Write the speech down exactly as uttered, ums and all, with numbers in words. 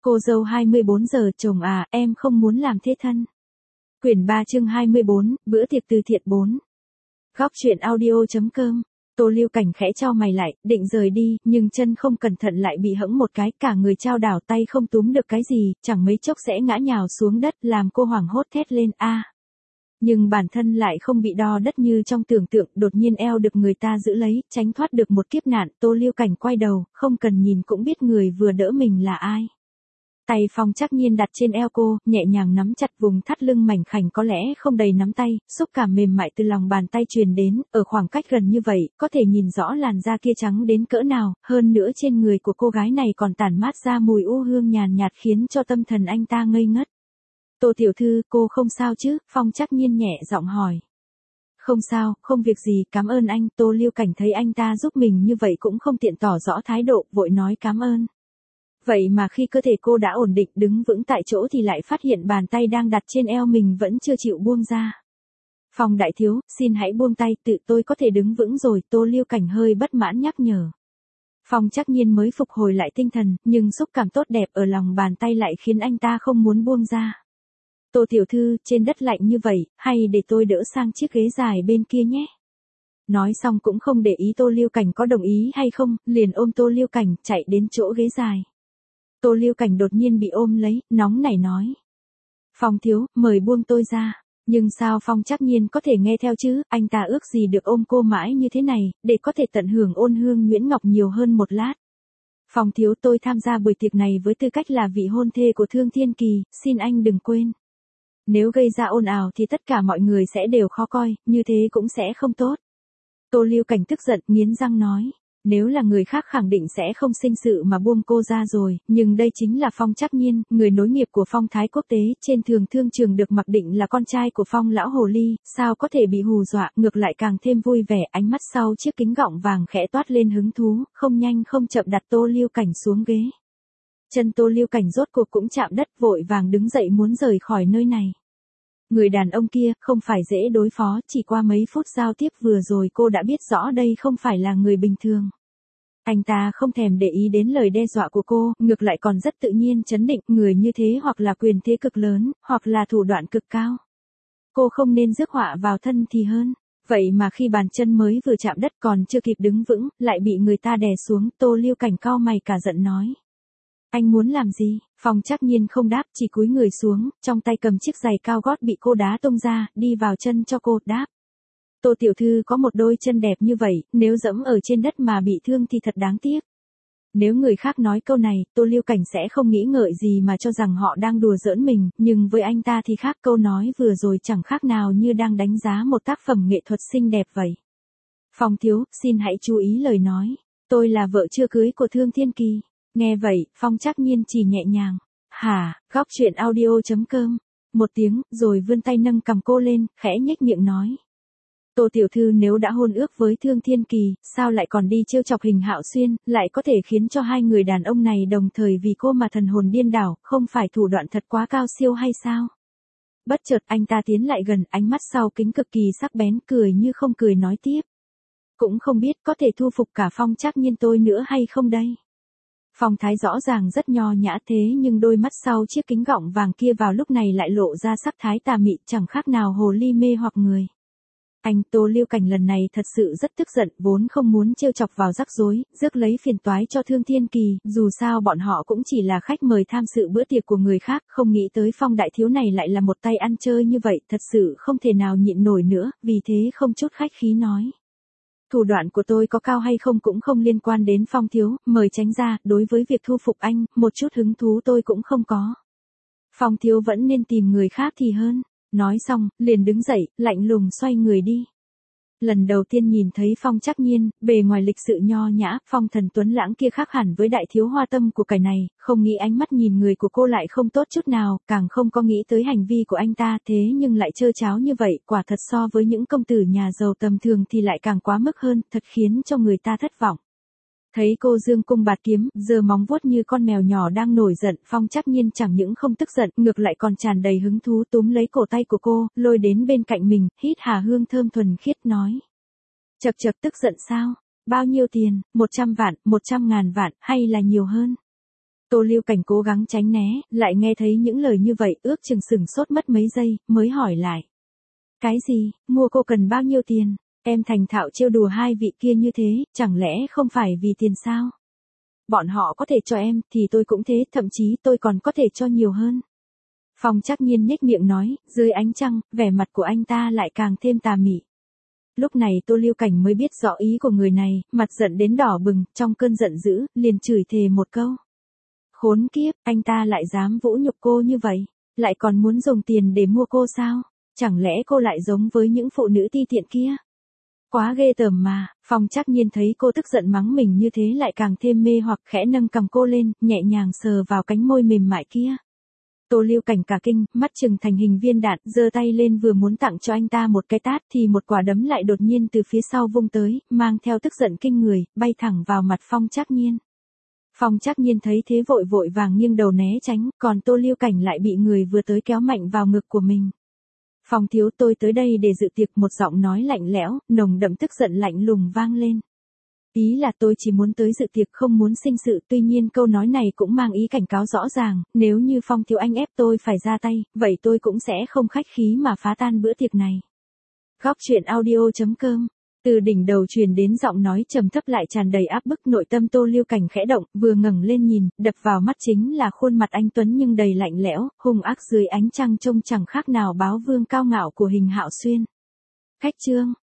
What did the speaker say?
Cô dâu hai mươi bốn giờ, chồng à, em không muốn làm thế thân. Quyển ba chương hai mươi bốn, bữa tiệc từ thiện bốn. Góc truyện audio.com. Tô Lưu Cảnh khẽ chau mày lại, định rời đi, nhưng chân không cẩn thận lại bị hẫng một cái, cả người chao đảo, tay không túm được cái gì, chẳng mấy chốc sẽ ngã nhào xuống đất, làm cô hoảng hốt thét lên a. Nhưng bản thân lại không bị đo đất như trong tưởng tượng, đột nhiên eo được người ta giữ lấy, tránh thoát được một kiếp nạn. Tô Lưu Cảnh quay đầu, không cần nhìn cũng biết người vừa đỡ mình là ai. Tay Phong Trác Nhiên đặt trên eo cô, nhẹ nhàng nắm chặt vùng thắt lưng mảnh khảnh có lẽ không đầy nắm tay, xúc cảm mềm mại từ lòng bàn tay truyền đến, ở khoảng cách gần như vậy, có thể nhìn rõ làn da kia trắng đến cỡ nào, hơn nữa trên người của cô gái này còn tản mát ra mùi u hương nhàn nhạt khiến cho tâm thần anh ta ngây ngất. Tô tiểu thư, cô không sao chứ? Phong Trác Nhiên nhẹ giọng hỏi. Không sao, không việc gì, cảm ơn anh. Tô Lưu Cảnh thấy anh ta giúp mình như vậy cũng không tiện tỏ rõ thái độ, vội nói cảm ơn. Vậy mà khi cơ thể cô đã ổn định đứng vững tại chỗ thì lại phát hiện bàn tay đang đặt trên eo mình vẫn chưa chịu buông ra. Phong đại thiếu, xin hãy buông tay, tự tôi có thể đứng vững rồi. Tô Lưu Cảnh hơi bất mãn nhắc nhở. Phong Trác Nhiên mới phục hồi lại tinh thần, nhưng xúc cảm tốt đẹp ở lòng bàn tay lại khiến anh ta không muốn buông ra. Tô tiểu thư, trên đất lạnh như vậy, hay để tôi đỡ sang chiếc ghế dài bên kia nhé. Nói xong cũng không để ý Tô Lưu Cảnh có đồng ý hay không, liền ôm Tô Lưu Cảnh chạy đến chỗ ghế dài. Tô Lưu Cảnh đột nhiên bị ôm lấy, nóng nảy nói. Phong thiếu, mời buông tôi ra. Nhưng sao Phong Trác Nhiên có thể nghe theo chứ, anh ta ước gì được ôm cô mãi như thế này, để có thể tận hưởng ôn hương nhuyễn ngọc nhiều hơn một lát. Phong thiếu, tôi tham gia buổi tiệc này với tư cách là vị hôn thê của Thương Thiên Kỳ, xin anh đừng quên. Nếu gây ra ồn ào thì tất cả mọi người sẽ đều khó coi, như thế cũng sẽ không tốt. Tô Lưu Cảnh tức giận, nghiến răng nói. Nếu là người khác khẳng định sẽ không sinh sự mà buông cô ra rồi, nhưng đây chính là Phong Trác Nhiên, người nối nghiệp của Phong Thái Quốc tế, trên thường thương trường được mặc định là con trai của Phong lão hồ ly, sao có thể bị hù dọa, ngược lại càng thêm vui vẻ, ánh mắt sau chiếc kính gọng vàng khẽ toát lên hứng thú, không nhanh không chậm đặt Tô Lưu Cảnh xuống ghế. Chân Tô Lưu Cảnh rốt cuộc cũng chạm đất, vội vàng đứng dậy muốn rời khỏi nơi này. Người đàn ông kia không phải dễ đối phó, chỉ qua mấy phút giao tiếp vừa rồi cô đã biết rõ đây không phải là người bình thường. Anh ta không thèm để ý đến lời đe dọa của cô, ngược lại còn rất tự nhiên trấn định, người như thế hoặc là quyền thế cực lớn, hoặc là thủ đoạn cực cao. Cô không nên rước họa vào thân thì hơn. Vậy mà khi bàn chân mới vừa chạm đất còn chưa kịp đứng vững, lại bị người ta đè xuống. Tô Lưu Cảnh cau mày cả giận nói. Anh muốn làm gì? Phong Trác Nhiên không đáp, chỉ cúi người xuống, trong tay cầm chiếc giày cao gót bị cô đá tung ra, đi vào chân cho cô, đáp. Tô tiểu thư có một đôi chân đẹp như vậy, nếu dẫm ở trên đất mà bị thương thì thật đáng tiếc. Nếu người khác nói câu này, Tô Lưu Cảnh sẽ không nghĩ ngợi gì mà cho rằng họ đang đùa giỡn mình, nhưng với anh ta thì khác, câu nói vừa rồi chẳng khác nào như đang đánh giá một tác phẩm nghệ thuật xinh đẹp vậy. Phong thiếu, xin hãy chú ý lời nói. Tôi là vợ chưa cưới của Thương Thiên Kỳ. Nghe vậy, Phong Trác Nhiên chỉ nhẹ nhàng. Hả, góc truyện audio.com. Một tiếng, rồi vươn tay nâng cầm cô lên, khẽ nhếch miệng nói. Tô tiểu thư nếu đã hôn ước với Thương Thiên Kỳ, sao lại còn đi trêu chọc Hình Hạo Xuyên, lại có thể khiến cho hai người đàn ông này đồng thời vì cô mà thần hồn điên đảo, không phải thủ đoạn thật quá cao siêu hay sao? Bất chợt anh ta tiến lại gần, ánh mắt sau kính cực kỳ sắc bén, cười như không cười nói tiếp. Cũng không biết có thể thu phục cả Phong Trác Nhiên tôi nữa hay không đây? Phong thái rõ ràng rất nho nhã thế nhưng đôi mắt sau chiếc kính gọng vàng kia vào lúc này lại lộ ra sắc thái tà mị, chẳng khác nào hồ ly mê hoặc người. Anh Tô Lưu Cảnh lần này thật sự rất tức giận, vốn không muốn trêu chọc vào rắc rối, rước lấy phiền toái cho Thương Thiên Kỳ, dù sao bọn họ cũng chỉ là khách mời tham dự bữa tiệc của người khác, không nghĩ tới Phong đại thiếu này lại là một tay ăn chơi như vậy, thật sự không thể nào nhịn nổi nữa, vì thế không chút khách khí nói. Thủ đoạn của tôi có cao hay không cũng không liên quan đến Phong thiếu, mời tránh ra, đối với việc thu phục anh, một chút hứng thú tôi cũng không có. Phong thiếu vẫn nên tìm người khác thì hơn. Nói xong, liền đứng dậy, lạnh lùng xoay người đi. Lần đầu tiên nhìn thấy Phong Trác Nhiên, bề ngoài lịch sự nho nhã, phong thần tuấn lãng kia khác hẳn với đại thiếu hoa tâm của cải này, không nghĩ ánh mắt nhìn người của cô lại không tốt chút nào, càng không có nghĩ tới hành vi của anh ta, thế nhưng lại trơ tráo như vậy, quả thật so với những công tử nhà giàu tầm thường thì lại càng quá mức hơn, thật khiến cho người ta thất vọng. Thấy cô dương cung bạt kiếm, giơ móng vuốt như con mèo nhỏ đang nổi giận, Phong Trác Nhiên chẳng những không tức giận, ngược lại còn tràn đầy hứng thú túm lấy cổ tay của cô, lôi đến bên cạnh mình, hít hà hương thơm thuần khiết nói. Chậc chậc, tức giận sao? Bao nhiêu tiền? Một trăm vạn, một trăm ngàn vạn, hay là nhiều hơn? Tô Lưu Cảnh cố gắng tránh né, lại nghe thấy những lời như vậy, ước chừng sửng sốt mất mấy giây, mới hỏi lại. Cái gì, mua cô cần bao nhiêu tiền? Em thành thạo trêu đùa hai vị kia như thế, chẳng lẽ không phải vì tiền sao? Bọn họ có thể cho em, thì tôi cũng thế, thậm chí tôi còn có thể cho nhiều hơn. Phong Trác Nhiên nhếch miệng nói, dưới ánh trăng, vẻ mặt của anh ta lại càng thêm tà mị. Lúc này Tô Lưu Cảnh mới biết rõ ý của người này, mặt giận đến đỏ bừng, trong cơn giận dữ, liền chửi thề một câu. Khốn kiếp, anh ta lại dám vũ nhục cô như vậy, lại còn muốn dùng tiền để mua cô sao? Chẳng lẽ cô lại giống với những phụ nữ ti tiện kia? Quá ghê tởm mà. Phong Trác Nhiên thấy cô tức giận mắng mình như thế lại càng thêm mê hoặc, khẽ nâng cằm cô lên, nhẹ nhàng sờ vào cánh môi mềm mại kia. Tô Lưu Cảnh cả kinh, mắt trừng thành hình viên đạn, giơ tay lên vừa muốn tặng cho anh ta một cái tát thì một quả đấm lại đột nhiên từ phía sau vung tới, mang theo tức giận kinh người, bay thẳng vào mặt Phong Trác Nhiên. Phong Trác Nhiên thấy thế vội vội vàng nghiêng đầu né tránh, còn Tô Lưu Cảnh lại bị người vừa tới kéo mạnh vào ngực của mình. Phong thiếu, tôi tới đây để dự tiệc, một giọng nói lạnh lẽo, nồng đậm tức giận lạnh lùng vang lên. Ý là tôi chỉ muốn tới dự tiệc, không muốn sinh sự, tuy nhiên câu nói này cũng mang ý cảnh cáo rõ ràng, nếu như Phong thiếu anh ép tôi phải ra tay, vậy tôi cũng sẽ không khách khí mà phá tan bữa tiệc này. Góc truyện audio chấm com. Từ đỉnh đầu truyền đến giọng nói trầm thấp lại tràn đầy áp bức, nội tâm Tô Lưu Cảnh khẽ động, vừa ngẩng lên nhìn, đập vào mắt chính là khuôn mặt anh tuấn nhưng đầy lạnh lẽo, hung ác dưới ánh trăng trông chẳng khác nào báo vương cao ngạo của Hình Hạo Xuyên. Khách trương,